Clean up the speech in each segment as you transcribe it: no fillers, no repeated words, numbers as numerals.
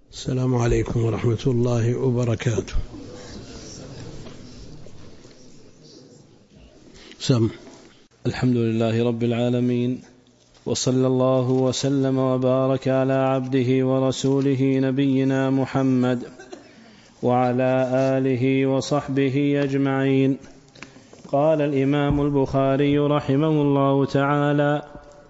السلام عليكم ورحمة الله وبركاته. الحمد لله رب العالمين، وصلى الله وسلم وبارك على عبده ورسوله نبينا محمد وعلى آله وصحبه أجمعين. قال الإمام البخاري رحمه الله تعالى: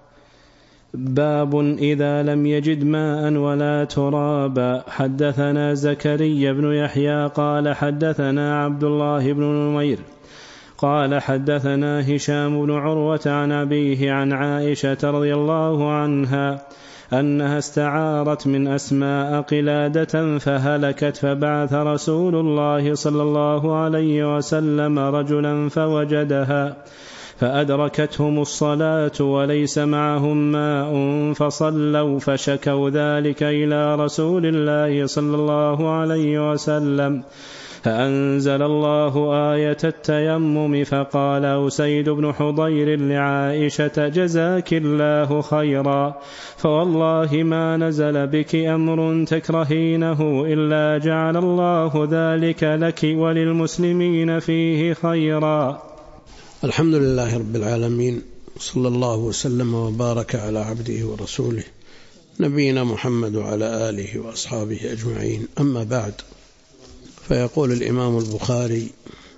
باب إذا لم يجد ماء ولا ترابا. حدثنا زكريا بن يحيى قال حدثنا عبد الله بن نمير قال حدثنا هشام بن عروة عن أبيه عن عائشة رضي الله عنها أنها استعارت من أسماء قلادة فهلكت، فبعث رسول الله صلى الله عليه وسلم رجلا فوجدها فأدركتهم الصلاة وليس معهم ماء فصلوا، فشكوا ذلك إلى رسول الله صلى الله عليه وسلم، فأنزل الله آية التيمم. فقال أسيد بن حضير لعائشة: جزاك الله خيرا، فوالله ما نزل بك أمر تكرهينه إلا جعل الله ذلك لك وللمسلمين فيه خيرا. الحمد لله رب العالمين، صلى الله وسلم وبارك على عبده ورسوله نبينا محمد وعلى آله وأصحابه أجمعين. أما بعد، فيقول الإمام البخاري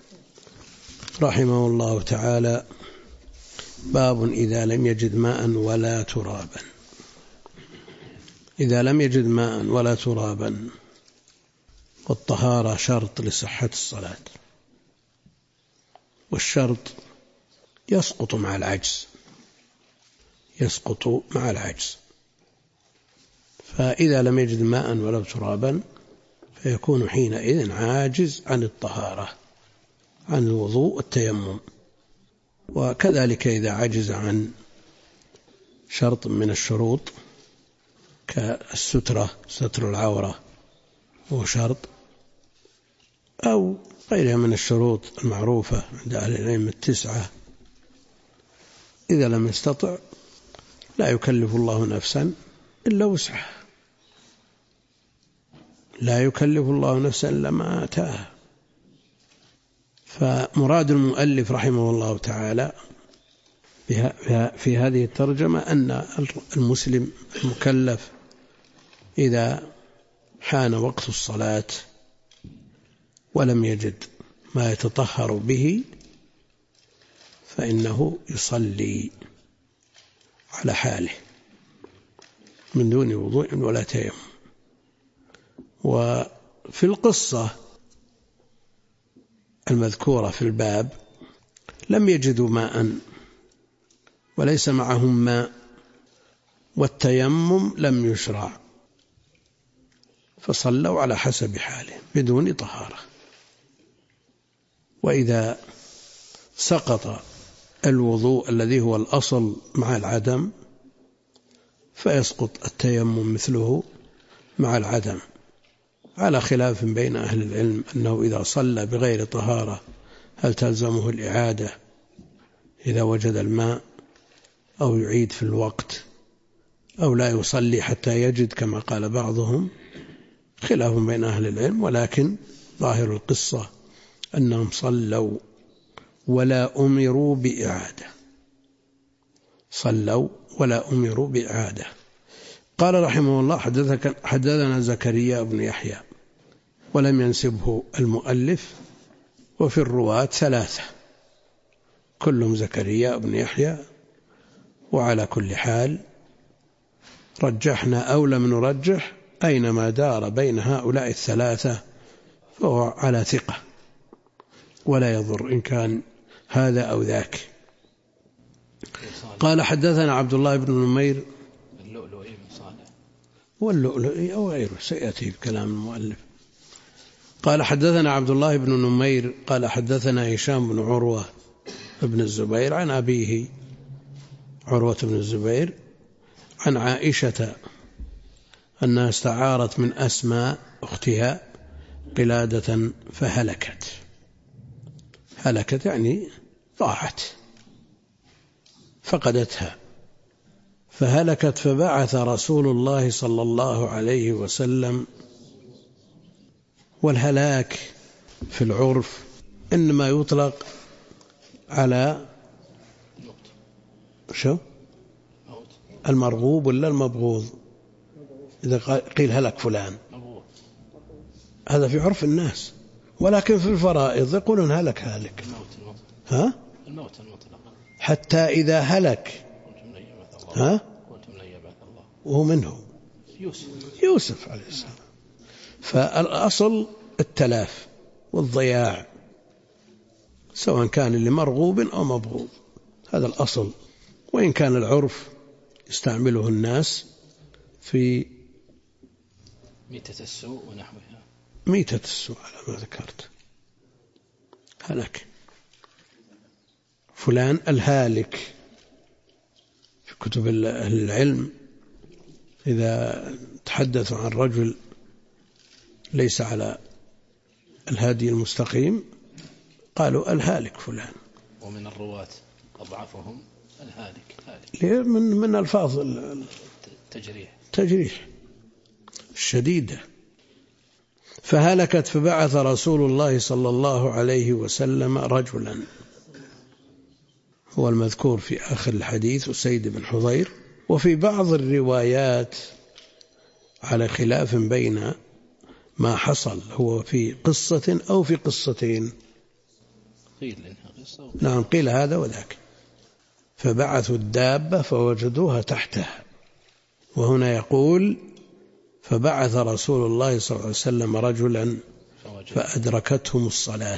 رحمه الله تعالى: باب إذا لم يجد ماء ولا ترابا. إذا لم يجد ماء ولا ترابا، والطهارة شرط لصحة الصلاة، والشرط يسقط مع العجز، فإذا لم يجد ماء ولا ترابا فيكون حينئذ عاجز عن الطهارة، عن الوضوء والتيمم. وكذلك إذا عجز عن شرط من الشروط كالسترة، ستر العورة هو شرط، أو غيرها من الشروط المعروفة عند أهل العلم التسعة، إذا لم يستطع لا يكلف الله نفسا إلا وسعها، لا يكلف الله نفسا إلا ما آتاها. فمراد المؤلف رحمه الله تعالى في هذه الترجمة أن المسلم المكلف إذا حان وقت الصلاة ولم يجد ما يتطهر به فإنه يصلي على حاله من دون وضوء ولا تيمم. وفي القصة المذكورة في الباب لم يجدوا ماء وليس معهم ماء، والتيمم لم يشرع، فصلوا على حسب حاله بدون طهارة. وإذا سقط الوضوء الذي هو الأصل مع العدم فيسقط التيمم مثله مع العدم، على خلاف بين أهل العلم أنه إذا صلى بغير طهارة هل تلزمه الإعادة إذا وجد الماء، أو يعيد في الوقت، أو لا يصلي حتى يجد كما قال بعضهم. خلاف بين أهل العلم، ولكن ظاهر القصة أنهم صلوا ولا أمروا بإعادة، صلوا ولا أمروا بإعادة. قال رحمه الله: حدثنا زكريا بن يحيى، ولم ينسبه المؤلف، وفي الرواة ثلاثة كلهم زكريا بن يحيى. وعلى كل حال رجحنا أو لم نرجح، أينما دار بين هؤلاء الثلاثة فهو على ثقة، ولا يضر إن كان هذا أو ذاك. قال حدثنا عبد الله بن نمير، واللؤلؤي أو غيره سيأتي بكلام المؤلف. قال حدثنا عبد الله بن نمير قال حدثنا هشام بن عروة بن الزبير عن أبيه عروة بن الزبير عن عائشة أنها استعارت من أسماء أختها قلادة فهلكت. هلكت يعني ضاعت، فقدتها، فهلكت، فبعث رسول الله صلى الله عليه وسلم والهلاك في العرف إنما يطلق على شو المرغوب ولا المبغوض. إذا قيل هلك فلان هذا في عرف الناس، ولكن في الفرائض يقولون هلك ها؟ حتى إذا هلك ها؟ وهو منه يوسف عليه السلام. فالأصل التلاف والضياع سواء كان اللي مرغوب أو مبغوض، هذا الأصل. وإن كان العرف يستعمله الناس في ميتة السوء ونحوها، ميتة السوء على ما ذكرت، هلك فلان الهالك. في كتب العلم إذا تحدثوا عن رجل ليس على الهادي المستقيم قالوا الهالك فلان. ومن الرواة أضعفهم الهالك من ألفاظ التجريح الشديدة. فهلكت فبعث رسول الله صلى الله عليه وسلم رجلا، هو المذكور في آخر الحديث أسيد بن حضير. وفي بعض الروايات على خلاف بين ما حصل هو في قصة أو في قصتين. نعم قيل هذا وذاك. فبعثوا الدابة فوجدوها تحتها، وهنا يقول فبعث رسول الله صلى الله عليه وسلم رجلا فأدركتهم الصلاة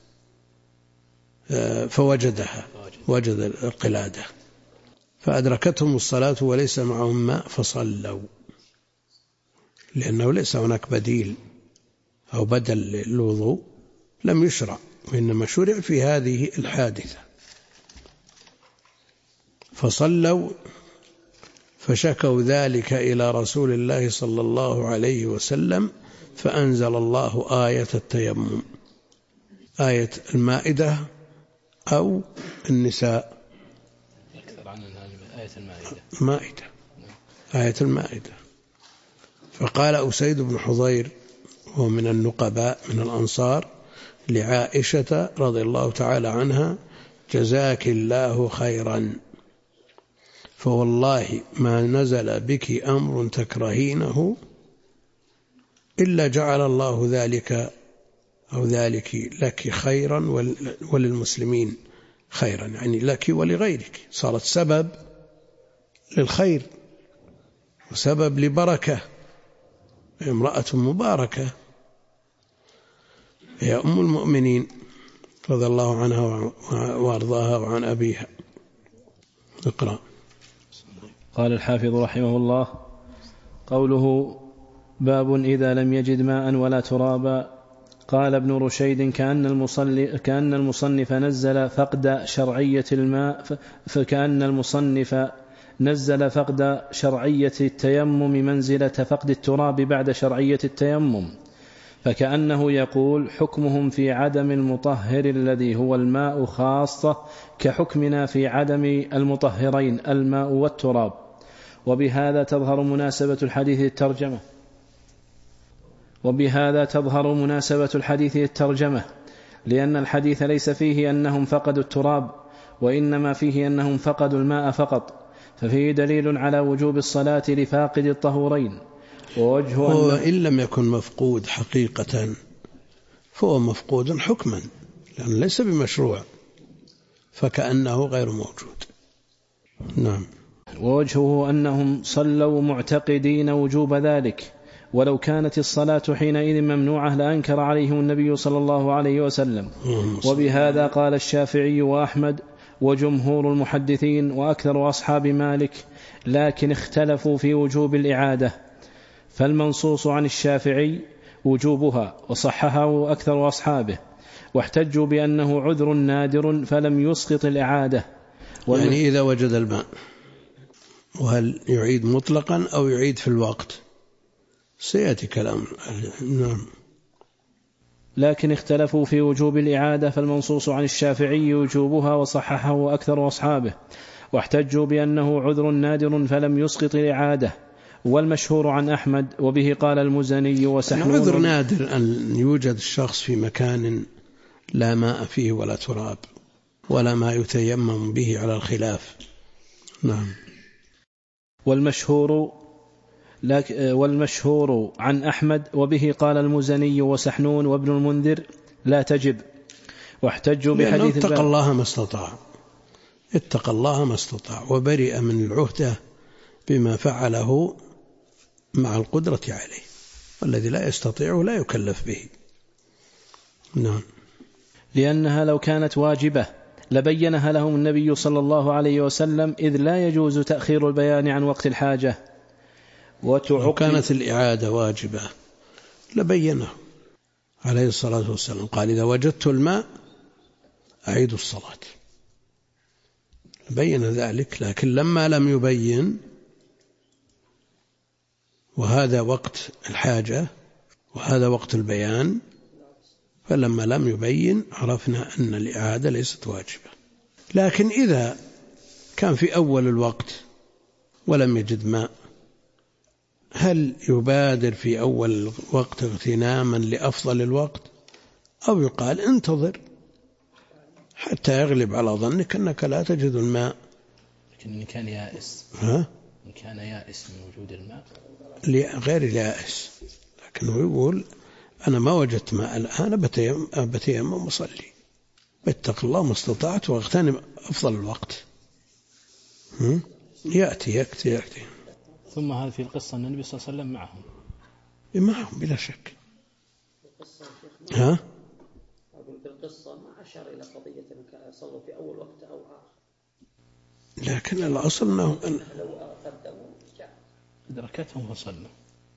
فوجدها، وجد القلادة فأدركتهم الصلاة وليس معهم ماء فصلوا، لأنه ليس هناك بديل أو بدل للوضوء لم يشرع، وإنما شرع في هذه الحادثة. فصلوا فشكوا ذلك إلى رسول الله صلى الله عليه وسلم فأنزل الله آية التيمم، آية المائدة أو النساء، أكثر عن آية آية المائدة. فقال أسيد بن حضير وهو من النقباء من الأنصار لعائشة رضي الله تعالى عنها جزاك الله خيرا، فوالله ما نزل بك أمر تكرهينه إلا جعل الله ذلك أو ذلك لك خيرا وللمسلمين خيرا، يعني لك ولغيرك، صارت سبب للخير وسبب لبركة، امرأة مباركة هي أم المؤمنين رضي الله عنها وأرضاها وعن أبيها. اقرأ. قال الحافظ رحمه الله: قوله باب إذا لم يجد ماء ولا ترابا. قال ابن رشيد كأن المصنف نزل فقد شرعية الماء، فكأن المصنف نزل فقد شرعية التيمم منزلة فقد التراب بعد شرعية التيمم، فكأنه يقول حكمهم في عدم المطهر الذي هو الماء خاصة كحكمنا في عدم المطهرين الماء والتراب. وبهذا تظهر مناسبة الحديث الترجمة، لأن الحديث ليس فيه أنهم فقدوا التراب، وإنما فيه أنهم فقدوا الماء فقط، ففيه دليل على وجوب الصلاة لفاقد الطهورين. وإن لم يكن مفقود حقيقة فهو مفقود حكما، لأنه ليس بمشروع، فكأنه غير موجود. نعم. ووجهه أنهم صلوا معتقدين وجوب ذلك، ولو كانت الصلاة حينئذ ممنوعة لأنكر عليهم النبي صلى الله عليه وسلم. وبهذا قال الشافعي وأحمد وجمهور المحدثين وأكثر أصحاب مالك، لكن اختلفوا في وجوب الإعادة، فالمنصوص عن الشافعي وجوبها وصححه أكثر أصحابه، واحتجوا بأنه عذر نادر فلم يسقط الإعادة. يعني إذا وجد الماء، وهل يعيد مطلقا أو يعيد في الوقت سيأتي كلام. نعم. لكن اختلفوا في وجوب الإعادة، فالمنصوص عن الشافعي وجوبها وصححه أكثر أصحابه، واحتجوا بأنه عذر نادر فلم يسقط الإعادة. والمشهور عن أحمد وبه قال المزني وسحنون. عذر نادر أن يوجد الشخص في مكان لا ماء فيه ولا تراب ولا ما يتيمم به على الخلاف. نعم. والمشهور عن أحمد وبه قال المزني وسحنون وابن المنذر لا تجب، واحتجوا بحديث اتقى الله ما استطاع وبرئ من العهدة بما فعله مع القدرة عليه، والذي لا يستطيعه لا يكلف به. نعم. لأنها لو كانت واجبة لبينها لهم النبي صلى الله عليه وسلم، إذ لا يجوز تأخير البيان عن وقت الحاجة. لو كانت الإعادة واجبة لبينه عليه الصلاة والسلام، قال إذا وجدت الماء أعيد الصلاة، بين ذلك. لكن لما لم يبين، وهذا وقت الحاجة وهذا وقت البيان، فلما لم يبين عرفنا أن الإعادة ليست واجبة. لكن إذا كان في أول الوقت ولم يجد ماء، هل يبادر في أول الوقت اغتناما لأفضل الوقت، أو يقال انتظر حتى يغلب على ظنك أنك لا تجد الماء؟ لكن إن كان يائس، إن كان يائس من وجود الماء غير يائس، لكنه يقول أنا ما وجدت ماء الآن بتيمم وصلي، باتق الله ما استطعت واغتنم أفضل الوقت. يأتي. ثم هذا في القصة أن النبي صلى الله عليه وسلم معهم بلا شك. أقول في القصة ما أشار إلى قضية أن صلوا في أول وقت أو آخر، لكن الأصل أنه لو قدموا أدركتهم وصلوا.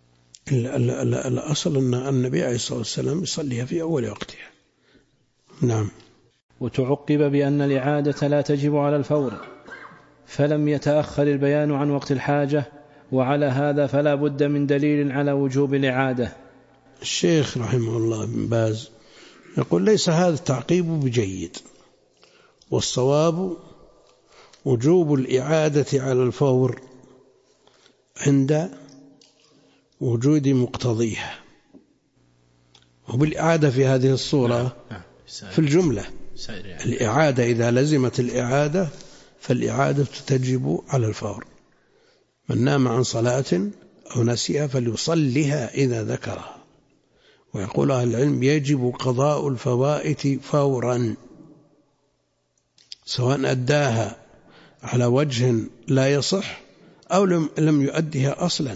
الأصل أن النبي عليه الصلاة والسلام يصليها في أول وقتها. نعم. وتعقب بأن الإعادة لا تجب على الفور، فلم يتأخر البيان عن وقت الحاجة، وعلى هذا فلا بد من دليل على وجوب الإعادة. الشيخ رحمه الله بن باز يقول ليس هذا التعقيب بجيد، والصواب وجوب الإعادة على الفور عند وجود مقتضيها. وبالإعادة في هذه الصورة في الجملة الإعادة إذا لزمت الإعادة فالإعادة تجب على الفور. من نام عن صلاة أو نسيها فليصلها إذا ذكرها. ويقول أهل العلم يجب قضاء الفوائت فورا، سواء أداها على وجه لا يصح أو لم يؤدها أصلا.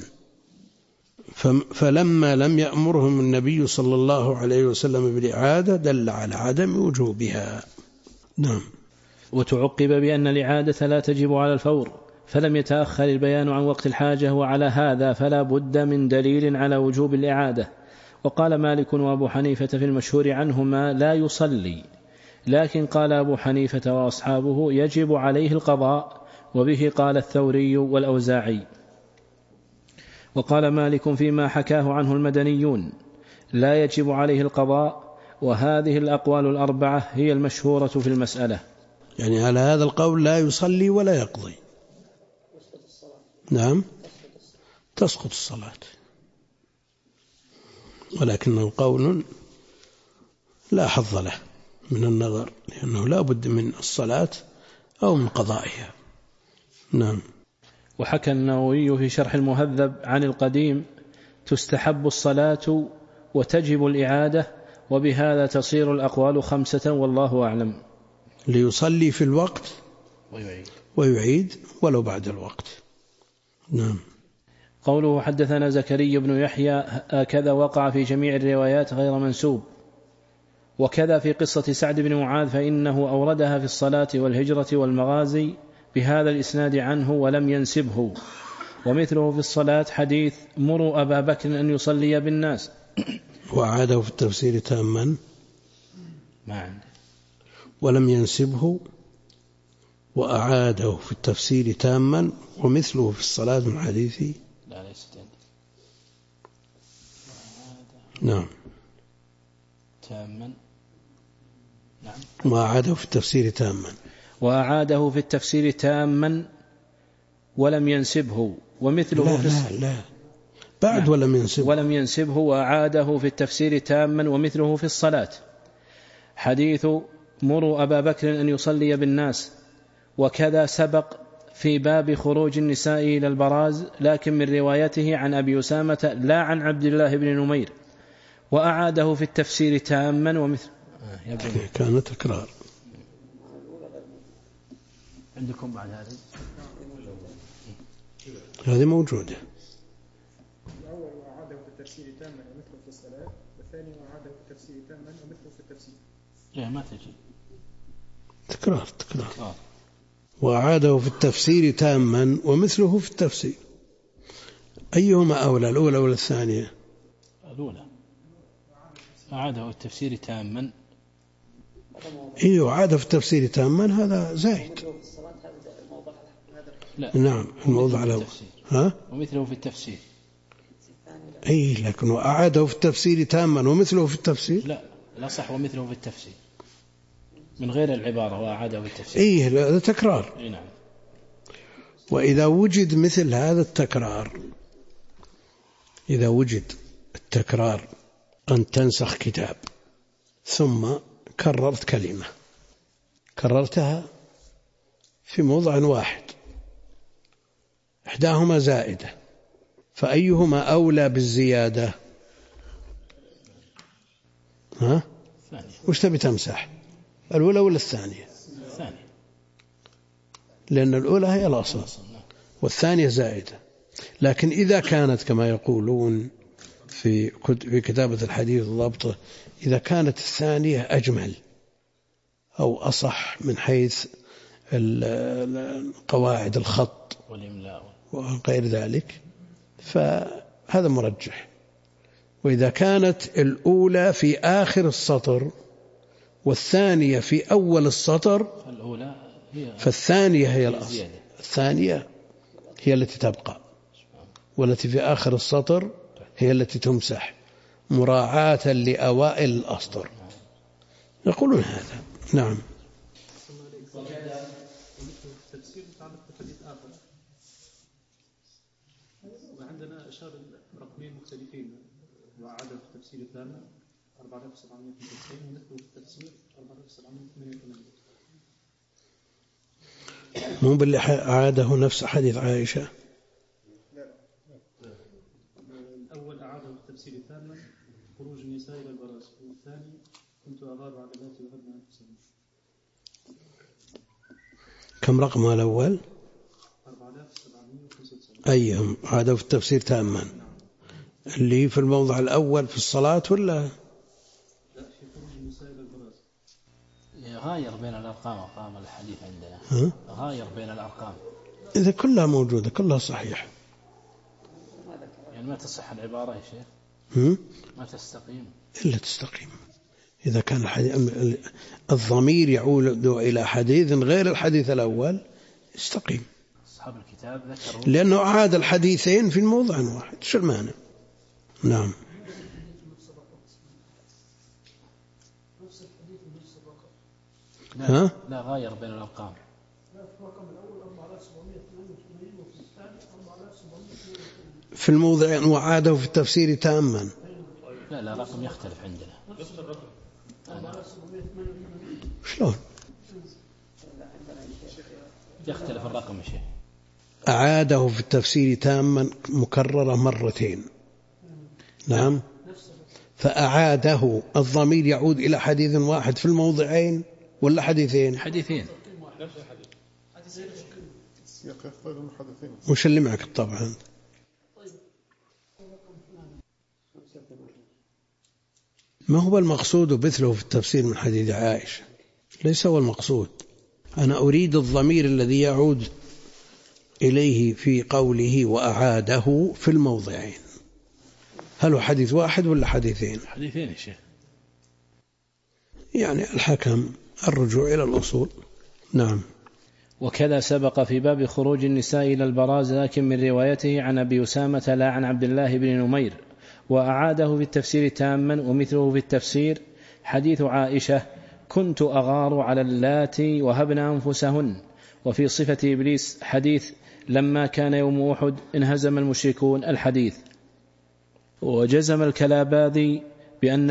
فلما لم يأمرهم النبي صلى الله عليه وسلم بالإعادة دل على عدم وجوبها. نعم. وتعقب بأن الإعادة لا تجب على الفور، فلم يتأخر البيان عن وقت الحاجة، وعلى هذا فلا بد من دليل على وجوب الإعادة. وقال مالك وأبو حنيفة في المشهور عنهما لا يصلي، لكن قال أبو حنيفة وأصحابه يجب عليه القضاء، وبه قال الثوري والأوزاعي. وقال مالك فيما حكاه عنه المدنيون لا يجب عليه القضاء. وهذه الأقوال الأربعة هي المشهورة في المسألة. يعني على هذا القول لا يصلي ولا يقضي. نعم، تسقط الصلاة، ولكنه قول لا حظ له من النظر، لأنه لا بد من الصلاة أو من قضائها. نعم. وحكى النووي في شرح المهذب عن القديم تستحب الصلاة وتجب الإعادة، وبهذا تصير الأقوال 5 والله أعلم. ليصلي في الوقت ويعيد ولو بعد الوقت. نعم. قوله حدثنا زكريا بن يحيى هكذا وقع في جميع الروايات غير منسوب. وكذا في قصة سعد بن معاذ فإنه أوردها في الصلاة والهجرة والمغازي بهذا الإسناد عنه ولم ينسبه. ومثله في الصلاة حديث مروا أبا بكر أن يصلي بالناس. وأعاده في التفسير تاما ما عنده، ولم ينسبه، وأعاده في التفسير تاما. ومثله في الصلاة من حديث لا ليست عندي. نعم تاما. نعم. وأعاده في التفسير تاما. وأعاده في التفسير تاما ولم ينسبه. ومثله لا بعد ولم ينسبه وأعاده في التفسير تاما ومثله في الصلاة. حديث مروا أبا بكر أن يصلي بالناس، وكذا سبق في باب خروج النساء إلى البراز، لكن من روايته عن أبي أسامة لا عن عبد الله بن نمير، وأعاده في التفسير تاما ومثل. كان تكرار. عندكم بعد هذه موجودة. الأول وأعاده في التفسير تاما ومثله في الصلاة، والثاني وأعاده في التفسير تاما ومثله في التفسير. لا ما تجي تكرار. وأعاده في التفسير تاما ومثله في التفسير. أيهما أولى، الأولى ولا الثانية؟ الأولى. أعاده في التفسير تاما. أعاده في التفسير تاما هذا زايد. لا. نعم الموضع الأول. ومثله في التفسير. لكن وأعاده في التفسير تاما ومثله في التفسير. لا صح، ومثله في التفسير من غير العبارة وأعاده في التفسير. هذا تكرار. نعم. وإذا وجد مثل هذا التكرار، إذا وجد التكرار أن تنسخ كتاب ثم كررت كلمة، كررتها في موضع واحد، إحداهما زائدة، فأيهما أولى بالزيادة؟ وش تبي تمسح، الأولى ولا الثانية؟ الثانية، لأن الأولى هي الأصل والثانية زائدة. لكن إذا كانت كما يقولون في كتابة الحديث وضبطه، إذا كانت الثانية أجمل أو أصح من حيث قواعد الخط والإملاء وغير ذلك، فهذا مرجح. وإذا كانت الأولى في آخر السطر والثانية في أول السطر، فالثانية هي الأصل، الثانية هي التي تبقى، والتي في آخر السطر هي التي تمسح مراعاة لأوائل الأسطر. يقولون هذا. نعم. وعندنا أشار رقمين مختلفين، وعدد في التفسير الثاني 4792 ومثله في التفسير 4788. مو باللي عاده نفس حديث عائشة؟ الأول أعاده في التفسير الثاني خروج النساء إلى البراز، والثاني كنت أغار على ذاتي وهبنا أنفسهم. كم رقمها الأول؟ 4795. أيهم عاده في التفسير تاما؟ اللي في الموضع الأول في الصلاة ولا؟ لا، في خروج النساء إلى البراز. غاير بين الأرقام، أرقام الحديث عندنا غاير بين الأرقام. إذا كلها موجودة كلها صحيح، يعني ما تصح العبارة يا شيخ، ما تستقيم إلا تستقيم. إذا كان الضمير يعود إلى حديث غير الحديث الأول استقيم، أصحاب الكتاب ذكروا لأنه عاد الحديثين في موضع واحد. شو المعنى؟ نعم. لا غاير بين الأرقام. في الموضع وعاده في التفسير تاما. لا رقم يختلف عندنا. شلون يختلف الرقم يا شيخ؟ أعاده في التفسير تاما مكررة مرتين. نعم. فأعاده الضمير يعود إلى حديث واحد في الموضعين ولا حديثين؟ حديثين. وش اللي معك طبعا؟ ما هو المقصود مثله في التفسير من حديث عائشة؟ ليس هو المقصود. أنا أريد الضمير الذي يعود إليه في قوله وأعاده في الموضعين، هل هو حديث واحد ولا حديثين؟ حديثين يا شيخ. يعني الحكم الرجوع إلى الأصول. نعم. وكذا سبق في باب خروج النساء إلى البراز، لكن من روايته عن أبي أسامة لا عن عبد الله بن نمير، وأعاده في التفسير تاما ومثله في التفسير حديث عائشة كنت أغار على اللاتي وهبن أنفسهن. وفي صفة إبليس حديث لما كان يوم أحد انهزم المشركون الحديث. وجزم الكلاباذي بأنه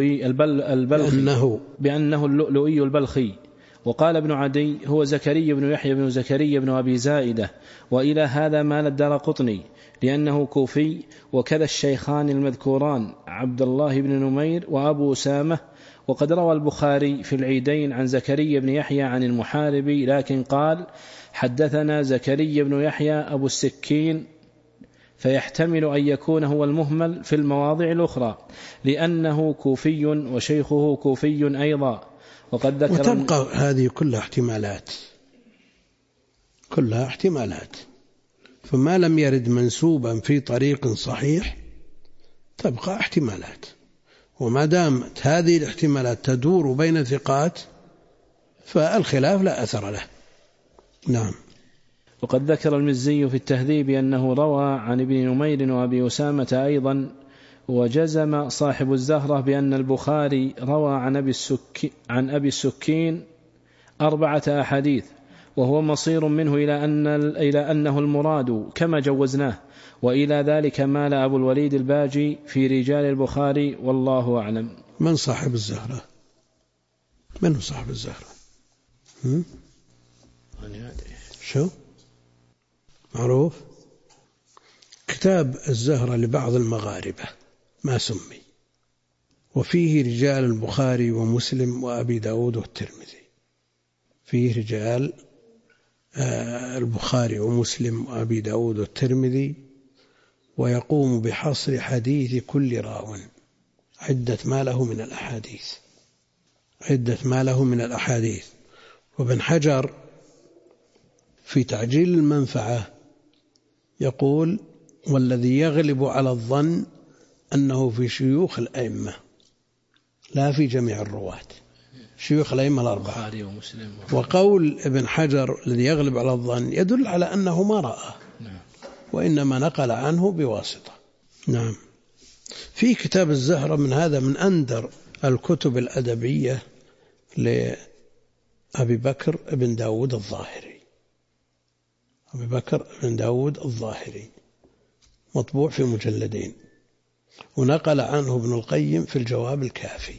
اللؤلؤي البلخي. وقال ابن عدي هو زكريا بن يحيى بن زكريا بن أبي زائدة. وإلى هذا مال الدارقطني لأنه كوفي. وكذا الشيخان المذكوران عبد الله بن نمير وأبو أسامة. وقد روى البخاري في العيدين عن زكريا بن يحيى عن المحاربي، لكن قال حدثنا زكريا بن يحيى أبو السكين، فيحتمل أن يكون هو المهمل في المواضع الأخرى لأنه كوفي وشيخه كوفي أيضا. وقد ذكر وتبقى هذه كلها احتمالات، فما لم يرد منسوبا في طريق صحيح تبقى احتمالات، وما دامت هذه الاحتمالات تدور بين ثقات فالخلاف لا أثر له. نعم. وقد ذكر المزي في التهذيب أنه روى عن ابن نمير وأبي أسامة أيضا. وجزم صاحب الزهرة بأن البخاري روى عن أبي السكين 4 أحاديث، وهو مصير منه إلى أنه المراد كما جوزناه. وإلى ذلك مال أبو الوليد الباجي في رجال البخاري، والله أعلم. من صاحب الزهرة؟ من صاحب الزهرة؟ شو معروف؟ كتاب الزهرة لبعض المغاربة ما سمي، وفيه رجال البخاري ومسلم وأبي داود والترمذي. فيه رجال البخاري ومسلم وأبي داود والترمذي، ويقوم بحصر حديث كل راو عدة ما له من الأحاديث. وابن حجر في تعجيل المنفعة يقول والذي يغلب على الظن أنه في شيوخ الأئمة لا في جميع الرواة، شيوخ الأئمة الأربعة. وقول ابن حجر الذي يغلب على الظن يدل على أنه ما رأى، وإنما نقل عنه بواسطة. نعم. في كتاب الزهرة من أندر الكتب الأدبية لأبي بكر بن داود الظاهري، مطبوع في مجلدين، ونقل عنه ابن القيم في الجواب الكافي.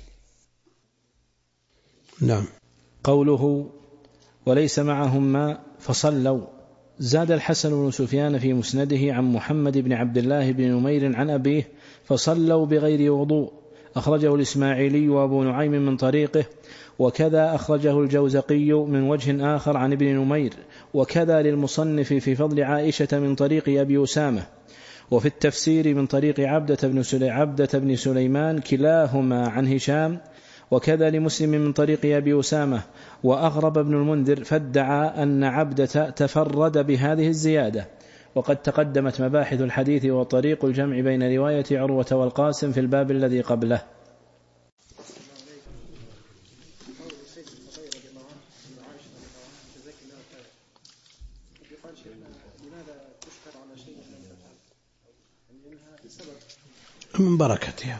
نعم. قوله وليس معهم ماء فصلوا. زاد الحسن بن سفيان في مسنده عن محمد بن عبد الله بن نمير عن أبيه فصلوا بغير وضوء. أخرجه الإسماعيلي وأبو نعيم من طريقه، وكذا أخرجه الجوزقي من وجه آخر عن ابن نمير، وكذا للمصنف في فضل عائشة من طريق أبي أسامة، وفي التفسير من طريق عبدة بن سليمان كلاهما عن هشام، وكذا لمسلم من طريق أبي أسامة. وأغرب ابن المنذر فادعى أن عبدة تفرد بهذه الزيادة. وقد تقدمت مباحث الحديث وطريق الجمع بين رواية عروة والقاسم في الباب الذي قبله. من بركتها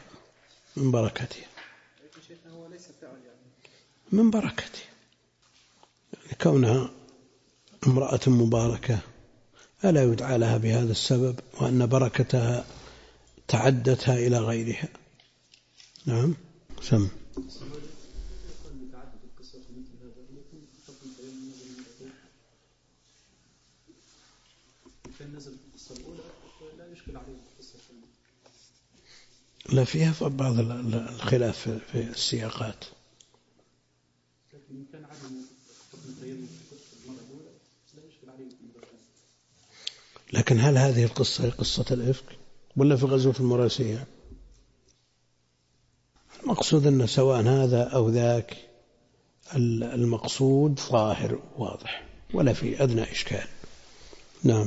يعني كونها امرأة مباركة ألا يدعى لها بهذا السبب، وأن بركتها تعدتها إلى غيرها. نعم. سم. لا فيها بعض الخلاف في السياقات. لكن هل هذه القصة قصة الإفك ولا في غزوة المراسية؟ المقصود أن سواء هذا أو ذاك المقصود ظاهر واضح ولا في أدنى إشكال. نعم.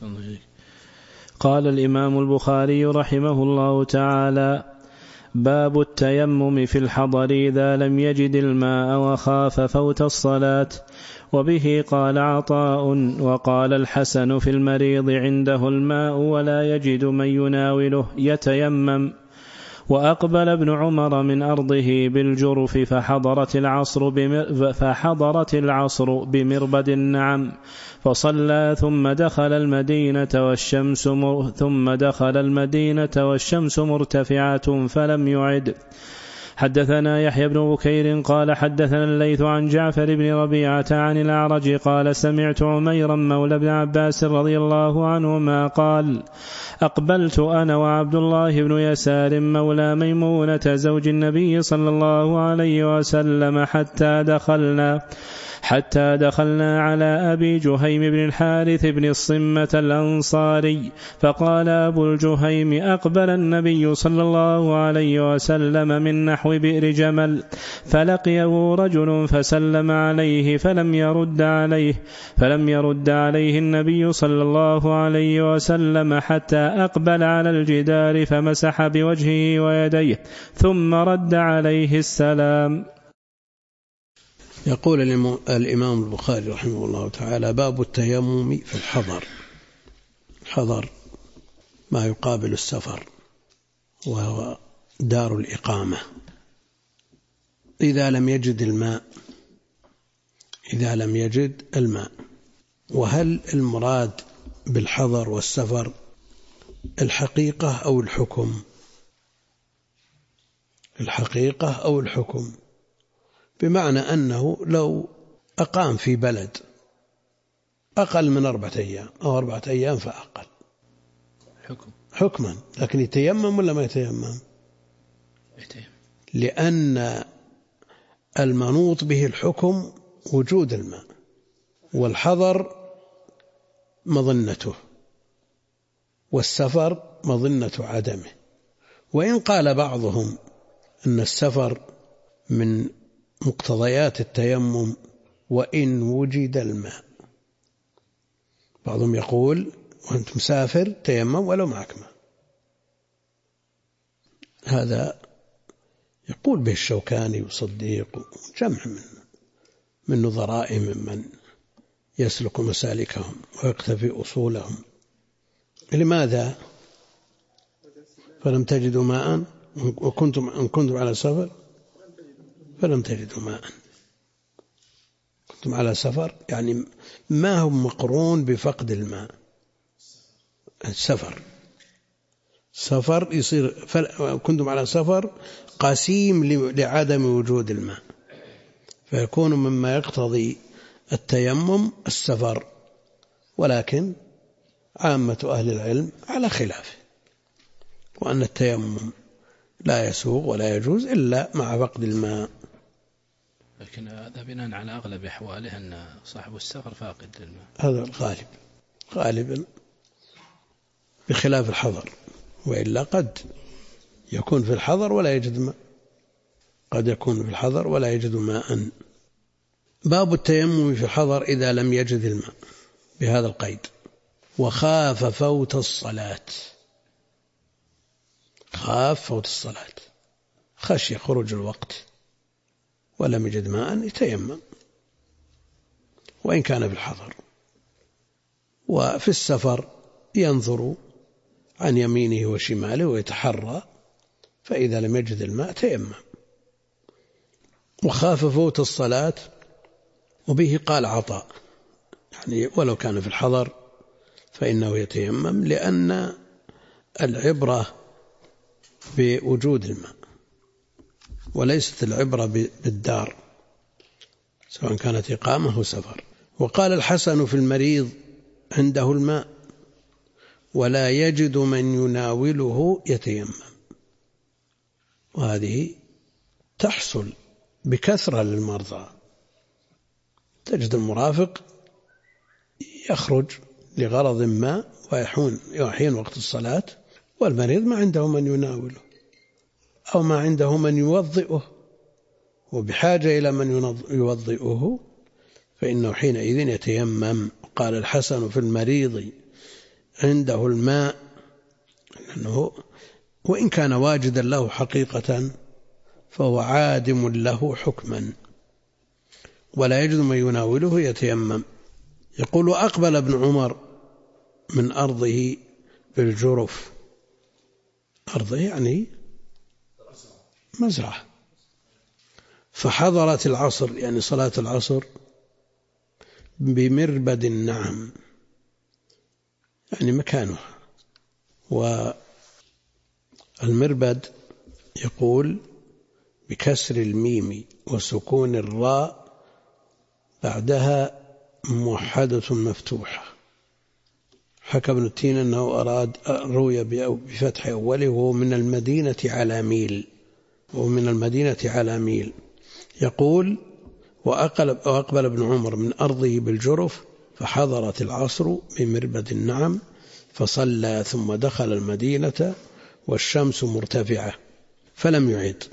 قال الإمام البخاري رحمه الله تعالى: باب التيمم في الحضر إذا لم يجد الماء وخاف فوت الصلاة. وبه قال عطاء وقال الحسن في المريض عنده الماء ولا يجد من يناوله يتيمم. وأقبل ابن عمر من أرضه بالجرف فحضرت العصر بمربد النعم فصلى ثم دخل المدينة والشمس مرتفعة فلم يعد. حدثنا يحيى بن بكير قال حدثنا الليث عن جعفر بن ربيعة عن الأعرج قال سمعت عميرا مولى ابن عباس رضي الله عنهما قال أقبلت أنا وعبد الله بن يسار مولى ميمونة زوج النبي صلى الله عليه وسلم حتى دخلنا على أبي جهيم بن الحارث بن الصمة الأنصاري فقال أبو الجهيم أقبل النبي صلى الله عليه وسلم من نحو بئر جمل فلقيه رجل فسلم عليه فلم يرد عليه النبي صلى الله عليه وسلم حتى أقبل على الجدار فمسح بوجهه ويديه ثم رد عليه السلام. يقول الإمام البخاري رحمه الله تعالى باب التيمم في الحضر ما يقابل السفر وهو دار الإقامة إذا لم يجد الماء. وهل المراد بالحضر والسفر الحقيقة أو الحكم؟ بمعنى أنه لو أقام في بلد أقل من 4 أيام أو 4 أيام فأقل حكما، لكن يتيمم ولا ما يتيمم؟ لأن المنوط به الحكم وجود الماء، والحضر مظنته، والسفر مظنة عدمه. وإن قال بعضهم أن السفر من مقتضيات التيمم وإن وجد الماء، بعضهم يقول وأنت مسافر تيمم ولو معك ماء. هذا يقول به الشوكاني وصديق جمع من نظرائهم ممن يسلك مسالكهم ويقتفي أصولهم. لماذا؟ فلم تجدوا ماء وكنتم على سفر فلم تجدوا ماء. كنتم على سفر يعني ما هو مقرون بفقد الماء. سفر يصير كنتم على سفر قسيم لعدم وجود الماء، فيكون مما يقتضي التيمم السفر، ولكن عامة أهل العلم على خلافه، وأن التيمم لا يسوغ ولا يجوز إلا مع فقد الماء. لكن هذا بناء على أغلب أحواله أن صاحب السفر فاقد للماء، هذا الغالب غالبا بخلاف الحضر، وإلا قد يكون في الحضر ولا يجد ماء، قد يكون في الحضر ولا يجد ماء. باب التيمم في الحضر إذا لم يجد الماء بهذا القيد: وخاف فوت الصلاة. خاف فوت الصلاة، خشي خروج الوقت ولم يجد ماء يتيمم وإن كان في الحضر. وفي السفر ينظر عن يمينه وشماله ويتحرى، فإذا لم يجد الماء تيمم. وخاف فوت الصلاة، وبه قال عطاء، يعني ولو كان في الحضر فإنه يتيمم، لأن العبرة بوجود الماء وليست العبرة بالدار، سواء كانت إقامة أو سفر. وقال الحسن في المريض عنده الماء ولا يجد من يناوله يتيمم. وهذه تحصل بكثرة للمرضى، تجد المرافق يخرج لغرض ما ويحين وقت الصلاة، والمريض ما عنده من يناوله أو ما عنده من يوضئه، وبحاجة إلى من يوضئه، فإنه حينئذ يتيمم. قال الحسن في المريض عنده الماء، لأنه وإن كان واجدا له حقيقة فهو عادم له حكما، ولا يجد من يناوله يتيمم. يقول: أقبل ابن عمر من أرضه بالجرف. أرضه يعني مزرعة، فحضرت العصر يعني صلاة العصر بمربد النعم يعني مكانها. والمربد يقول بكسر الميم وسكون الراء بعدها موحدة مفتوحة. حكى ابن التين أنه روي بفتح أوله وهو من المدينة على ميل، يقول وأقبل ابن عمر من أرضه بالجرف فحضرت العصر بمربد النعم فصلى ثم دخل المدينة والشمس مرتفعة فلم يعد.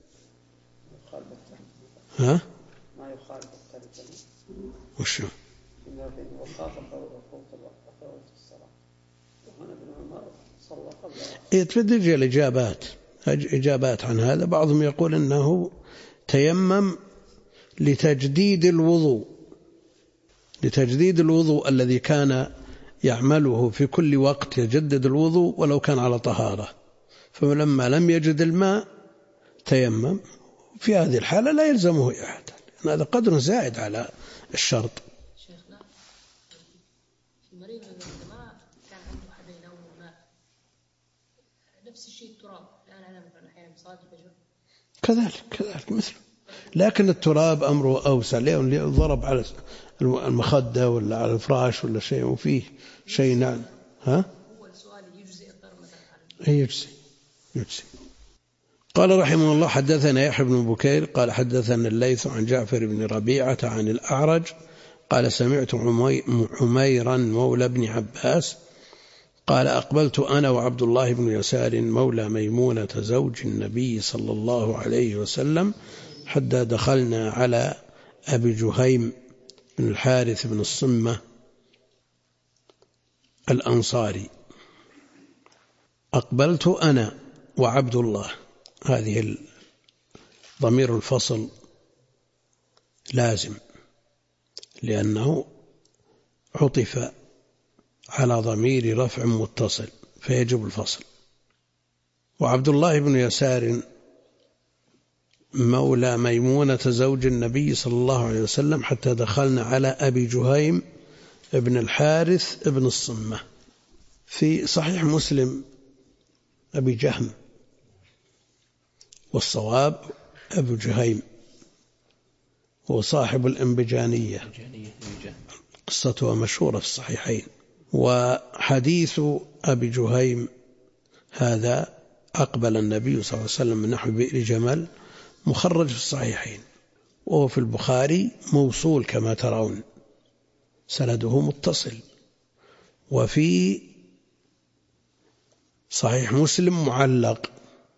ها؟ ما يخالف الترجمة. وشو؟ وخاف فوت الصلاة. وهنا ابن عمر صلى قبل. تجي الإجابات عن هذا. بعضهم يقول أنه تيمم لتجديد الوضوء الذي كان يعمله في كل وقت، يجدد الوضوء ولو كان على طهارة، فلما لم يجد الماء تيمم. في هذه الحالة لا يلزمه أحد، هذا قدر زائد على الشرط. شيخنا المريض ما كان عنده حد ينوم الماء نفس الشيء التراب الآن أنا مثلا أحيانا بصلاة الفجر كذلك مثله، لكن التراب أمره أوسع لأنه ضرب على المخدة ولا على الفراش ولا شيء وفيه شيء. نعم. ها؟ هو السؤال يجزئ الضرب مثلا؟ يجزي. قال رحمه الله حدثنا يحيى بن بكير قال حدثنا الليث عن جعفر بن ربيعة عن الأعرج قال سمعت عميرا مولى بن عباس قال أقبلت أنا وعبد الله بن يسار مولى ميمونة زوج النبي صلى الله عليه وسلم حتى دخلنا على أبي جهيم بن الحارث بن الصمة الأنصاري. أقبلت أنا وعبد الله، هذه ضمير الفصل لازم لأنه عطف على ضمير رفع متصل فيجب الفصل. وعبد الله بن يسار مولى ميمونة زوج النبي صلى الله عليه وسلم حتى دخلنا على أبي جهيم ابن الحارث ابن الصمة. في صحيح مسلم أبي جهم، والصواب أبو جهيم هو صاحب الإنبجانية، قصتها مشهورة في الصحيحين. وحديث أبي جهيم هذا أقبل النبي صلى الله عليه وسلم من نحو بئر جمل مخرج في الصحيحين، وهو في البخاري موصول كما ترون سنده متصل، وفي صحيح مسلم معلق.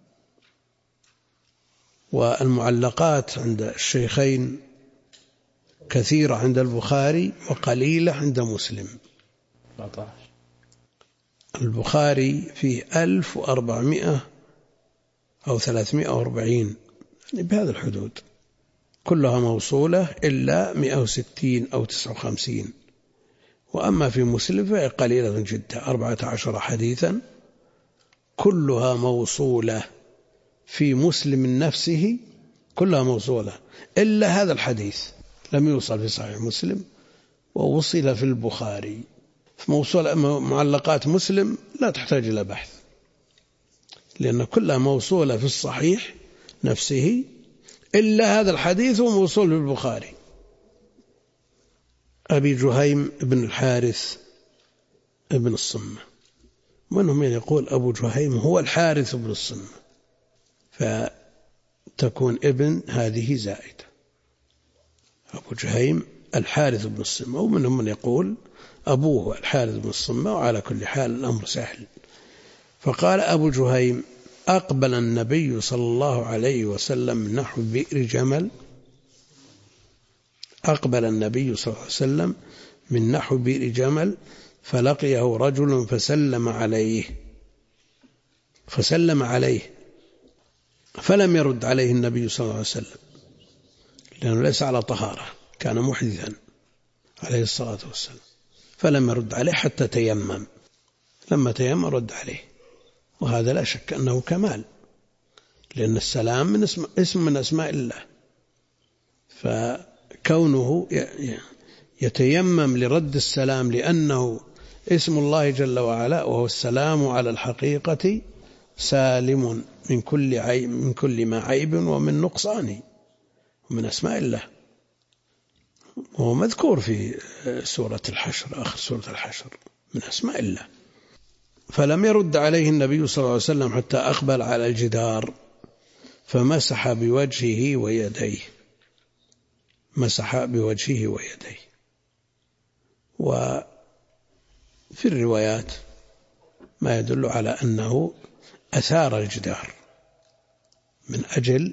والمعلقات عند الشيخين كثيرة عند البخاري وقليلة عند مسلم. البخاري فيه 1400 أو 340 بهذا الحدود، كلها موصولة إلا 160 أو 59. وأما في مسلم فهي قليلة جدا، 14 حديثا كلها موصولة. في مسلم نفسه كلها موصولة إلا هذا الحديث لم يوصل في صحيح مسلم ووصل في البخاري. موصول معلقات مسلم لا تحتاج إلى بحث لأن كلها موصولة في الصحيح نفسه إلا هذا الحديث وموصول في البخاري. أبي جهيم بن الحارث ابن الصمة، منهم من يقول أبو جهيم هو الحارث بن الصمة فتكون ابن هذه زائدة، أبو جهيم الحارث بن الصمة، ومنهم من يقول أبوه الحارث بن الصمة، وعلى كل حال الأمر سهل. فقال أبو جهيم أقبل النبي صلى الله عليه وسلم نحو بئر جمل، أقبل النبي صلى الله عليه وسلم من نحو بئر جمل فلقيه رجل فسلم عليه فلم يرد عليه النبي صلى الله عليه وسلم لأنه ليس على طهارة، كان محدثا عليه الصلاة والسلام، فلم يرد عليه حتى تيمم. لما تيمم رد عليه، وهذا لا شك أنه كمال، لأن السلام من اسم من أسماء الله، فكونه يتيمم لرد السلام لأنه اسم الله جل وعلا، وهو السلام على الحقيقة سالم من كل عيب، من كل ما عيب ومن نقصان، من أسماء الله، وهو مذكور في سورة الحشر، آخر سورة الحشر، من أسماء الله. فلم يرد عليه النبي صلى الله عليه وسلم حتى أقبل على الجدار فمسح بوجهه ويديه، مسح بوجهه ويديه. وفي الروايات ما يدل على أنه أثار الجدار من أجل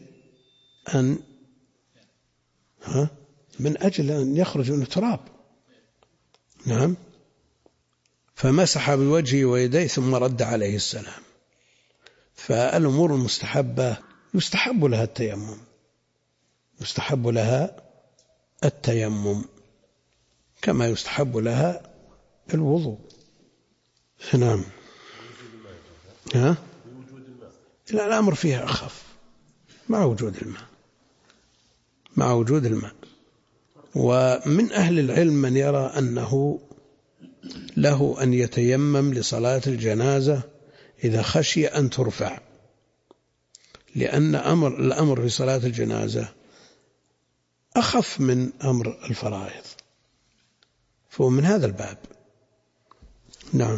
أن يخرج من التراب. نعم. فمسح بوجهه ويديه ثم رد عليه السلام. فالأمور المستحبة يستحب لها التيمم، يستحب لها التيمم كما يستحب لها الوضوء. نعم. لا، الأمر فيها أخف مع وجود الماء، مع وجود الماء. ومن أهل العلم من يرى أنه له أن يتيمم لصلاة الجنازة إذا خشي أن ترفع، لأن الأمر في صلاة الجنازة أخف من أمر الفرائض، فهو من هذا الباب. نعم.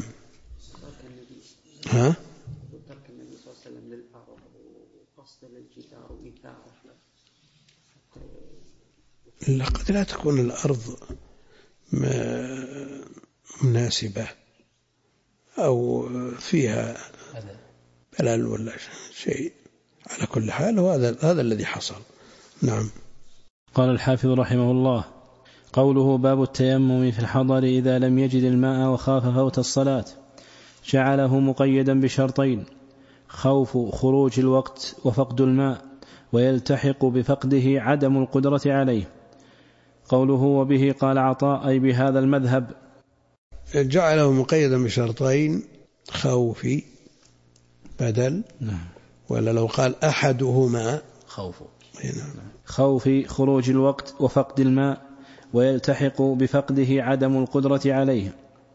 ها؟ ترك النبي صلى الله عليه وسلم للأرض وقصد للجدار وإيثاره. قد لا تكون الأرض مناسبة أو فيها بلل ولا شيء، على كل حال هذا الذي حصل. نعم. قال الحافظ رحمه الله: قوله باب التيمم في الحضر إذا لم يجد الماء وخاف فوت الصلاة، جعله مقيدا بشرطين: خوف خروج الوقت وفقد الماء، ويلتحق بفقده عدم القدرة عليه. قوله وبه قال عطاء أي بهذا المذهب، جعله مقيدا بشرطين، خوف بدل، ولا لو قال أحدهما خوف خروج الوقت وفقد الماء، ويلتحق بفقده عدم القدرة عليه.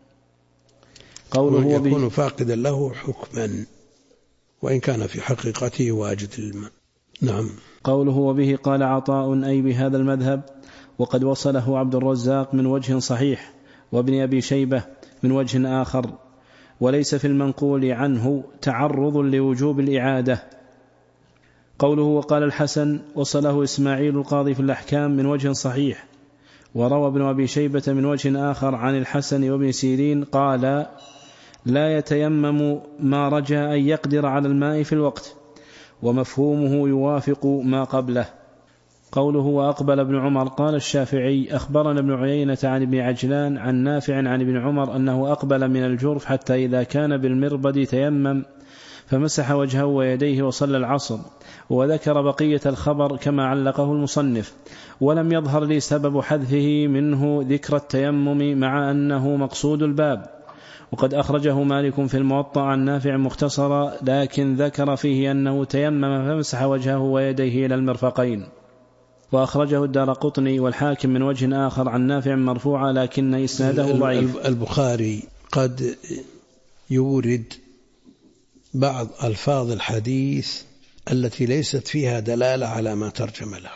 قوله يكون فاقدا له حكما وإن كان في حقيقته واجد الماء. نعم. قوله وبه قال عطاء أي بهذا المذهب، وقد وصله عبد الرزاق من وجه صحيح، وابن أبي شيبة من وجه آخر، وليس في المنقول عنه تعرض لوجوب الإعادة. قوله وقال الحسن وصله إسماعيل القاضي في الأحكام من وجه صحيح، وروى ابن أبي شيبة من وجه آخر عن الحسن وابن سيرين قال لا يتيمم ما رجى أن يقدر على الماء في الوقت، ومفهومه يوافق ما قبله. قوله وأقبل ابن عمر، قال الشافعي أخبرنا ابن عيينة عن ابن عجلان عن نافع عن ابن عمر أنه أقبل من الجرف حتى إذا كان بالمربد تيمم فمسح وجهه ويديه وصلى العصر. وذكر بقية الخبر كما علقه المصنف، ولم يظهر لي سبب حذفه منه ذكر التيمم مع أنه مقصود الباب. وقد أخرجه مالك في الموطأ عن نافع مختصرا، لكن ذكر فيه أنه تيمم فمسح وجهه ويديه إلى المرفقين. وأخرجه الدارقطني والحاكم من وجه آخر عن نافع مرفوعا، لكن إسناده ضعيف. البخاري قد يورد بعض ألفاظ الحديث التي ليست فيها دلالة على ما ترجم له،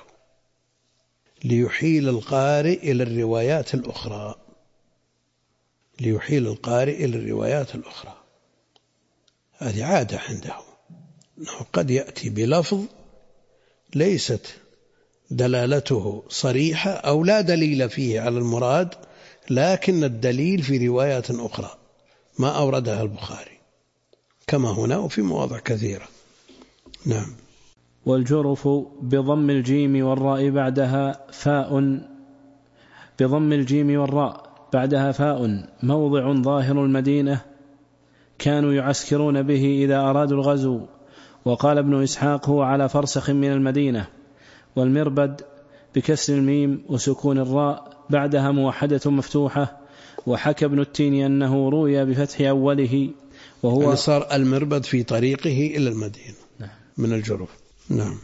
ليحيل القارئ إلى الروايات الأخرى، ليحيل القارئ إلى الروايات الأخرى. هذه عادة عنده، أنه قد يأتي بلفظ ليست دلالته صريحة أو لا دليل فيه على المراد، لكن الدليل في روايات أخرى ما أوردها البخاري، كما هنا وفي مواضع كثيرة. نعم. والجرف بضم الجيم والراء بعدها فاء، بضم الجيم والراء بعدها فاء، موضع ظاهر المدينة كانوا يعسكرون به إذا أرادوا الغزو. وقال ابن إسحاق هو على فرسخ من المدينة. والمربد بكسر الميم وسكون الراء بعدها موحدة مفتوحة. وحكى ابن التيني أنه روي بفتح أوله، وهو يعني صار المربد في طريقه إلى المدينة. من الجرف. نعم.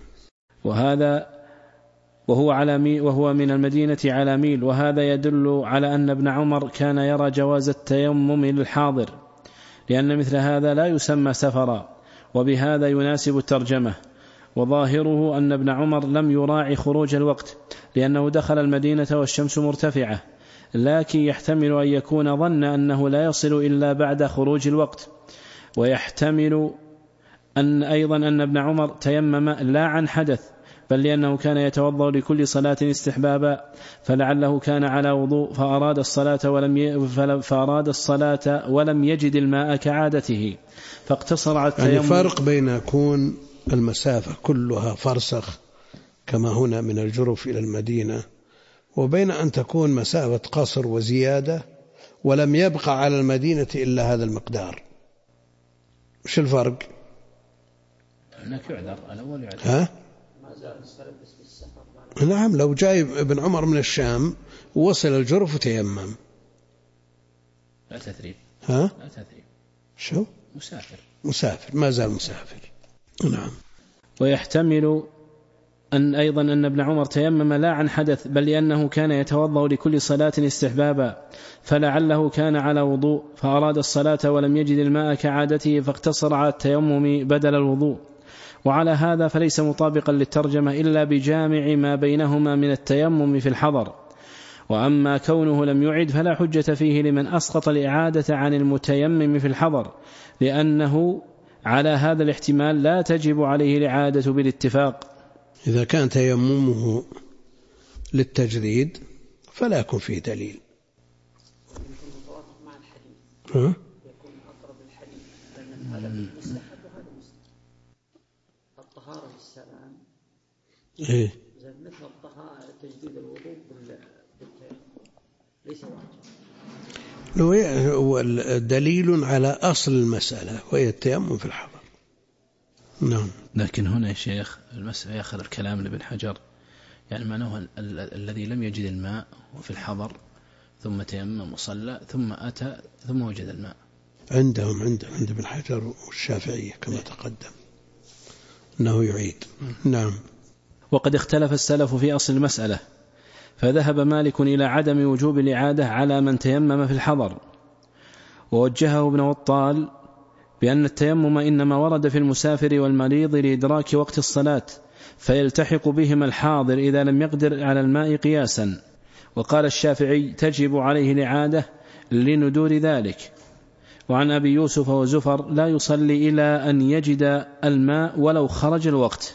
وهو من المدينة على ميل، وهذا يدل على أن ابن عمر كان يرى جواز التيمم للحاضر، لأن مثل هذا لا يسمى سفرا، وبهذا يناسب الترجمة. وظاهره أن ابن عمر لم يراعي خروج الوقت، لأنه دخل المدينة والشمس مرتفعة، لكن يحتمل أن يكون ظن أنه لا يصل إلا بعد خروج الوقت. ويحتمل أيضا أن ابن عمر تيمم لا عن حدث، بل لأنه كان يتوضأ لكل صلاة استحبابا، فلعله كان على وضوء فأراد الصلاة ولم يجد الماء كعادته فاقتصر على التيمم. يعني فرق بين يكون المسافة كلها فرسخ كما هنا من الجرف إلى المدينة، وبين أن تكون مسافة قصر وزيادة ولم يبقى على المدينة إلا هذا المقدار. وش الفرق؟ هناك يعذر الأول يعذر. ها؟ نعم، لو جاي ابن عمر من الشام ووصل الجرف وتيمم لا تثريب. ها؟ لا تثريب. شو؟ مسافر ما زال مسافر. نعم. ويحتمل أيضا أن ابن عمر تيمم لا عن حدث، بل لأنه كان يتوضأ لكل صلاة استحبابا، فلعله كان على وضوء فأراد الصلاة ولم يجد الماء كعادته فاقتصر على التيمم بدل الوضوء. وعلى هذا فليس مطابقا للترجمة إلا بجامع ما بينهما من التيمم في الحضر. وأما كونه لم يعد فلا حجة فيه لمن أسقط الإعادة عن المتيمم في الحضر، لأنه على هذا الاحتمال لا تجب عليه الإعادة بالاتفاق. إذا كان تيممه للتجريد فلا يكون فيه دليل. مع الحديث يكون أقرب الحديث، لأن هذا مستحب وهذا مستحب. الطهارة والسلام مثل الطهارة تجديد الوضوء بالتيمم ليس واجب. هو دليل على أصل المسألة وهي التيمم في الحضر. نعم. لكن هنا يا شيخ المسألة يأخذ الكلام لابن حجر، يعني معناه الذي لم يجد الماء وفي الحضر ثم تيمم وصلى ثم أتى ثم وجد الماء. عند ابن حجر والشافعية كما تقدم أنه يعيد. نعم. وقد اختلف السلف في أصل المسألة، فذهب مالك إلى عدم وجوب الإعادة على من تيمم في الحضر، ووجهه ابن وطال بأن التيمم إنما ورد في المسافر والمريض لإدراك وقت الصلاة، فيلتحق بهم الحاضر إذا لم يقدر على الماء قياسا. وقال الشافعي تجب عليه الإعادة لندور ذلك. وعن أبي يوسف وزفر لا يصلي إلى أن يجد الماء ولو خرج الوقت.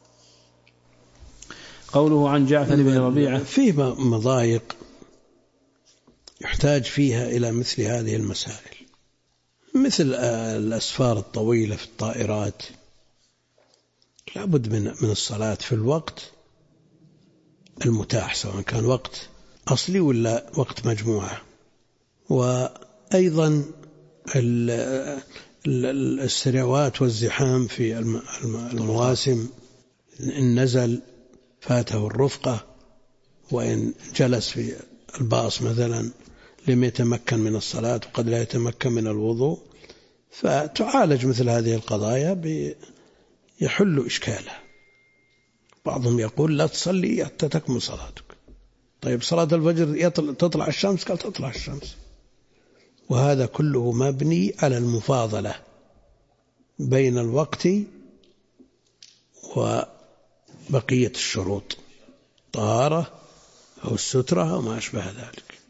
قوله عن جعفر بن ربيعة فيه مضايق يحتاج فيها إلى مثل هذه المسائل، مثل الأسفار الطويلة في الطائرات لابد من الصلاة في الوقت المتاح، سواء كان وقت أصلي ولا وقت مجموعة. وأيضا السريوات والزحام في المواسم، إن نزل فاته الرفقة، وإن جلس في الباص مثلا لم يتمكن من الصلاة وقد لا يتمكن من الوضوء، فتعالج مثل هذه القضايا يحل إشكالها. بعضهم يقول لا تصلي حتى تكمل صلاتك. طيب صلاة الفجر تطلع الشمس، قال تطلع الشمس. وهذا كله مبني على المفاضلة بين الوقت وبقية الشروط، طهارة أو السترة أو ما أشبه ذلك.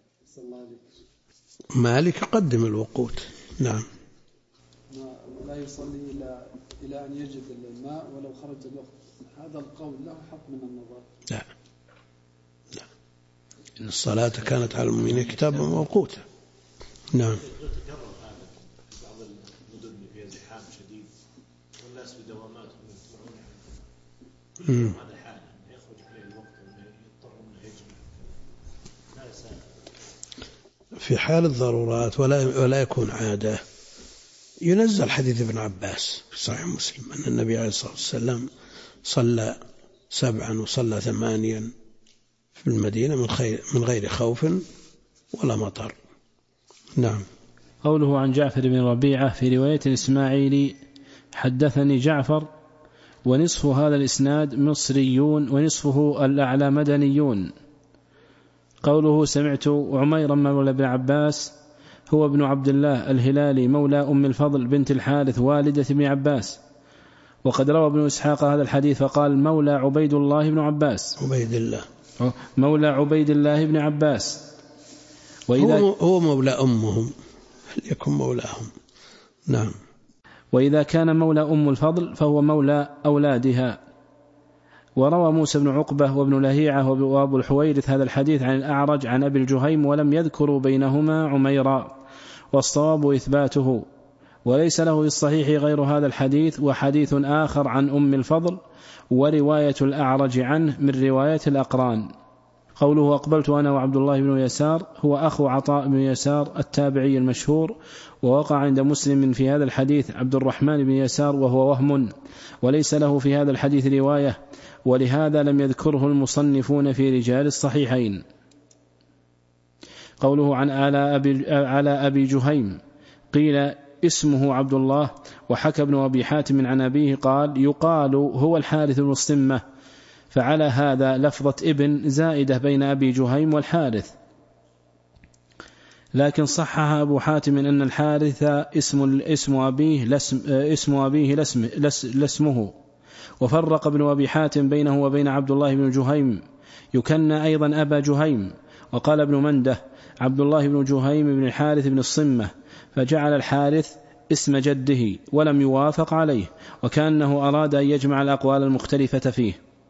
مالك يقدم الوقوت. نعم. لا يصلي إلى أن يجد الماء ولو خرج الوقت، هذا القول له حق من النظر. لا إن الصلاة كانت على المؤمنين كتابا موقوتا. نعم. بعض المدن فيها زحام شديد والناس بدوامات يطلعون هذا حال يخرج عليه الوقت يضطرون يجمع لا يسال في حال الضرورات ولا يكون عادة. ينزل حديث ابن عباس في صحيح مسلم أن النبي عليه الصلاة والسلام صلى 7 وصلى 8 في المدينة من غير خوف ولا مطر. نعم. قوله عن جعفر بن ربيعة في رواية الإسماعيلي حدثني جعفر ونصف هذا الإسناد مصريون ونصفه الأعلى مدنيون. قوله سمعت عميرا مولى ابن عباس هو ابن عبد الله الهلالي مولى أم الفضل بنت الحارث والدة ابن عباس. وقد روى ابن إسحاق هذا الحديث فقال مولى عبيد الله بن عباس، مولى عبيد الله بن عباس. هو مولى أمهم، فليكن مولاهم. نعم. وإذا كان مولى أم الفضل فهو مولى أولادها. وروى موسى بن عقبة وابن لهيعة وابو الحويرث هذا الحديث عن الأعرج عن أبي الجهيم ولم يذكروا بينهما عميرا، والصواب إثباته. وليس له في الصحيح غير هذا الحديث وحديث آخر عن أم الفضل ورواية الأعرج عنه من رواية الأقران. قوله أقبلت أنا وعبد الله بن يسار هو أخو عطاء بن يسار التابعي المشهور، ووقع عند مسلم في هذا الحديث عبد الرحمن بن يسار وهو وهم، وليس له في هذا الحديث رواية، ولهذا لم يذكره المصنفون في رجال الصحيحين. قوله عن على أبي جهيم قيل اسمه عبد الله، وحكى ابن أبي حاتم عن أبيه قال يقال هو الحارث بن الصمة، فعلى هذا لفظة ابن زائدة بين أبي جهيم والحارث. لكن صحح أبو حاتم أن الحارث اسم أبيه لاسمه، وفرق ابن أبي حاتم بينه وبين عبد الله بن جهيم يكنى أيضا أبا جهيم. وقال ابن منده عبد الله بن جهيم بن الحارث بن الصمة، فجعل الحارث اسم جده ولم يوافق عليه، وكأنه أراد أن يجمع الأقوال المختلفة فيه.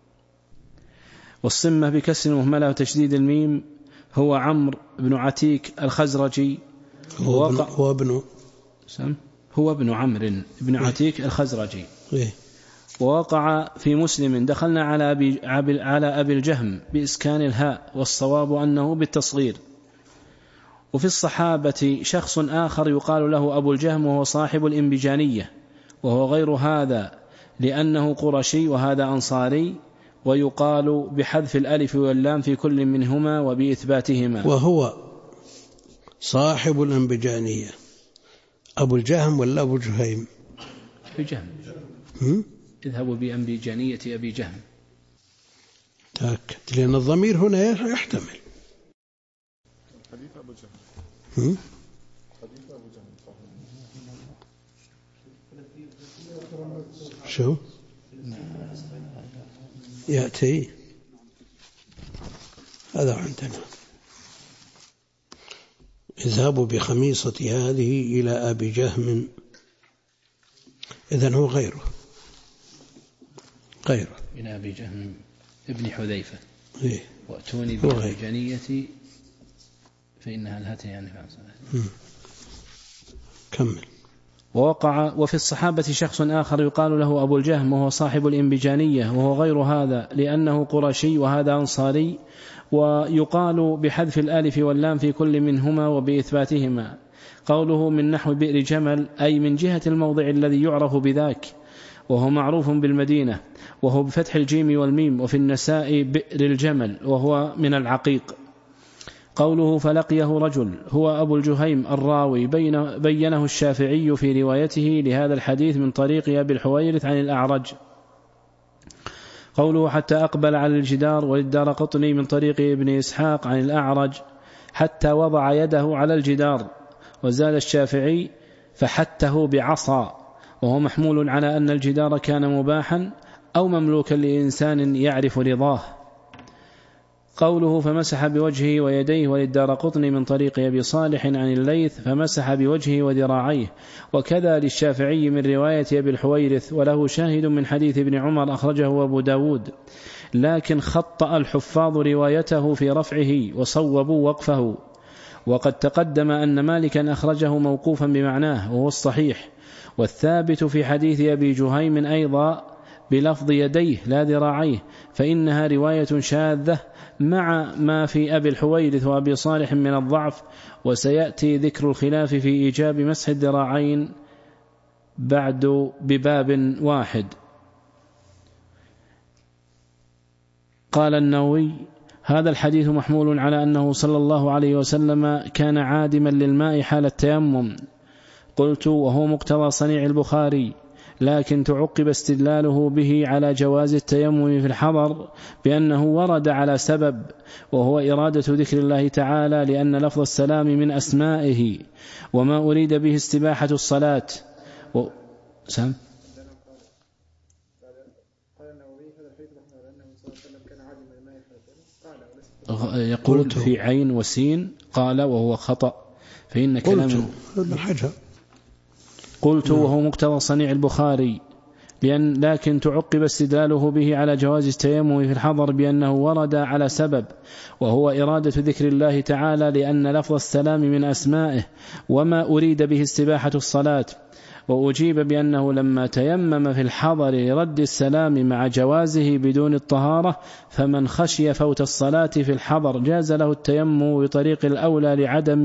والصمة بكسر المهملة وتشديد الميم هو عمرو بن عتيك الخزرجي، هو ابن عمرو بن عتيك الخزرجي. ووقع في مسلم دخلنا على أبي الجهم بإسكان الهاء، والصواب أنه بالتصغير. وفي الصحابة شخص آخر يقال له أبو الجهم وهو صاحب الإنبجانية، وهو غير هذا لأنه قرشي وهذا أنصاري، ويقال بحذف الألف واللام في كل منهما وبإثباتهما. وهو صاحب الإنبجانية أبو الجهم ولا أبو جهيم؟ أبي جهم. اذهبوا بأنبجانية أبي جهم، تأكد، لأن الضمير هنا يحتمل. حديث أبو جهم. حديث أبو جهم. شو يأتي هذا عندنا؟ اذهبوا بخميصة هذه إلى أبي جهم، إذن هو غيره من أبي جهم ابن حذيفة. إيه؟ وأتوني بالجنية فإنها الهتي يعني كمل. ووقع وفي الصحابة شخص آخر يقال له أبو الجهم وهو صاحب الإنبجانية، وهو غير هذا لأنه قرشي وهذا أنصاري، ويقال بحذف الآلف واللام في كل منهما وبإثباتهما. قوله من نحو بئر جمل أي من جهة الموضع الذي يعرف بذاك، وهو معروف بالمدينة، وهو بفتح الجيم والميم. وفي النساء بئر الجمل وهو من العقيق. قوله فلقيه رجل هو أبو الجهيم الراوي بينه الشافعي في روايته لهذا الحديث من طريق أبي الحويرث عن الأعرج. قوله حتى أقبل على الجدار وللدارقطني من طريق ابن إسحاق عن الأعرج حتى وضع يده على الجدار. وزاد الشافعي فحته بعصا، وهو محمول على أن الجدار كان مباحا أو مملوكا لإنسان يعرف رضاه. قوله فمسح بوجهه ويديه وللدارقطني من طريق أبي صالح عن الليث فمسح بوجهه وذراعيه، وكذا للشافعي من رواية أبي الحويرث، وله شاهد من حديث ابن عمر أخرجه أبو داود، لكن خطأ الحفاظ روايته في رفعه وصوبوا وقفه. وقد تقدم أن مالكا أخرجه موقوفا بمعناه وهو الصحيح، والثابت في حديث أبي جهيم أيضا بلفظ يديه لا ذراعيه، فإنها رواية شاذة مع ما في أبي الحويرث وأبي صالح من الضعف. وسيأتي ذكر الخلاف في إيجاب مسح الذراعين بعد بباب واحد. قال النووي هذا الحديث محمول على أنه صلى الله عليه وسلم كان عادما للماء حال التيمم. قلت وهو مقتضى صنيع البخاري، لكن تعقب استدلاله به على جواز التيمم في الحضر بأنه ورد على سبب، وهو إرادة ذكر الله تعالى، لأن لفظ السلام من أسمائه، وما أريد به استباحة الصلاة. سام يقول في عين وسين، قال وهو خطأ، فإن كلام قلت وهو مقتضى صنيع البخاري، لكن تعقب استدلاله به على جواز التيمم في الحضر بأنه ورد على سبب، وهو إرادة ذكر الله تعالى، لأن لفظ السلام من أسمائه، وما أريد به استباحة الصلاة. وأجيب بأنه لما تيمم في الحضر لرد السلام مع جوازه بدون الطهارة، فمن خشي فوت الصلاة في الحضر جاز له التيمم بطريق الأولى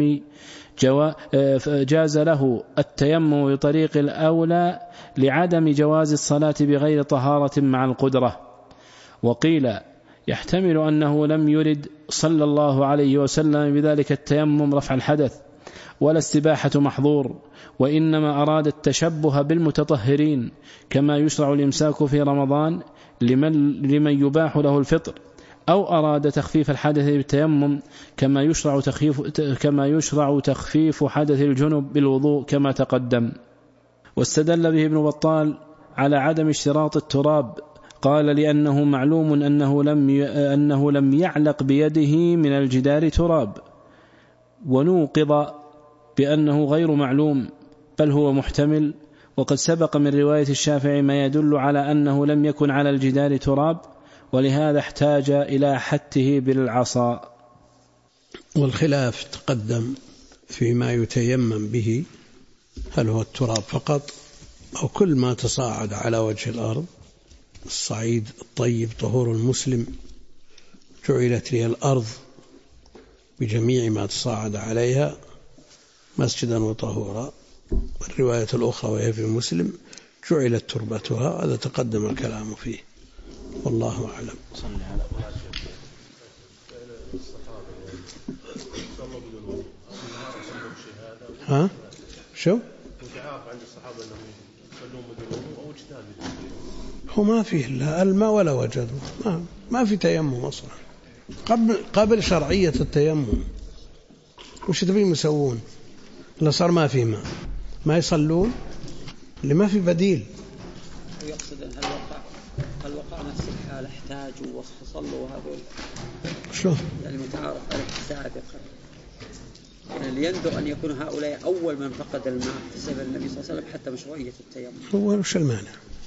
لعدم جواز الصلاة بغير طهارة مع القدرة. وقيل يحتمل أنه لم يرد صلى الله عليه وسلم بذلك التيمم رفع الحدث ولا استباحة محظور، وإنما أراد التشبه بالمتطهرين، كما يشرع الإمساك في رمضان لمن يباح له الفطر، أو أراد تخفيف الحدث بالتيمم كما يشرع تخفيف حدث الجنب بالوضوء كما تقدم. واستدل به ابن بطال على عدم اشتراط التراب، قال لأنه معلوم أنه لم يعلق بيده من الجدار تراب، ونوقض بأنه غير معلوم بل هو محتمل، وقد سبق من رواية الشافعي ما يدل على أنه لم يكن على الجدار تراب، ولهذا احتاج إلى حته بالعصا. والخلاف تقدم فيما يتيمم به، هل هو التراب فقط أو كل ما تصاعد على وجه الأرض. الصعيد الطيب طهور المسلم، جعلت لي الأرض بجميع ما تصاعد عليها مسجدا وطهورا. الرواية الأخرى وهي في مسلم جعلت تربتها، هذا تقدم الكلام فيه، والله أعلم. ها شو هو ما فيه لا الماء ولا وجدوا، ما في تيمم أصلا قبل شرعية التيمم. وش تبين يسوون؟ لا صار ما في ماء ما يصلون اللي ما في بديل. يقصد أن هل وقع نفس الحال احتاجوا وصلوا هذول شلون؟ يعني متعارف على السابق، يعني يندر أن يكون هؤلاء أول من فقد الماء في زمن النبي صلى الله عليه وسلم حتى مشروعية التيمم. هو وش المانع؟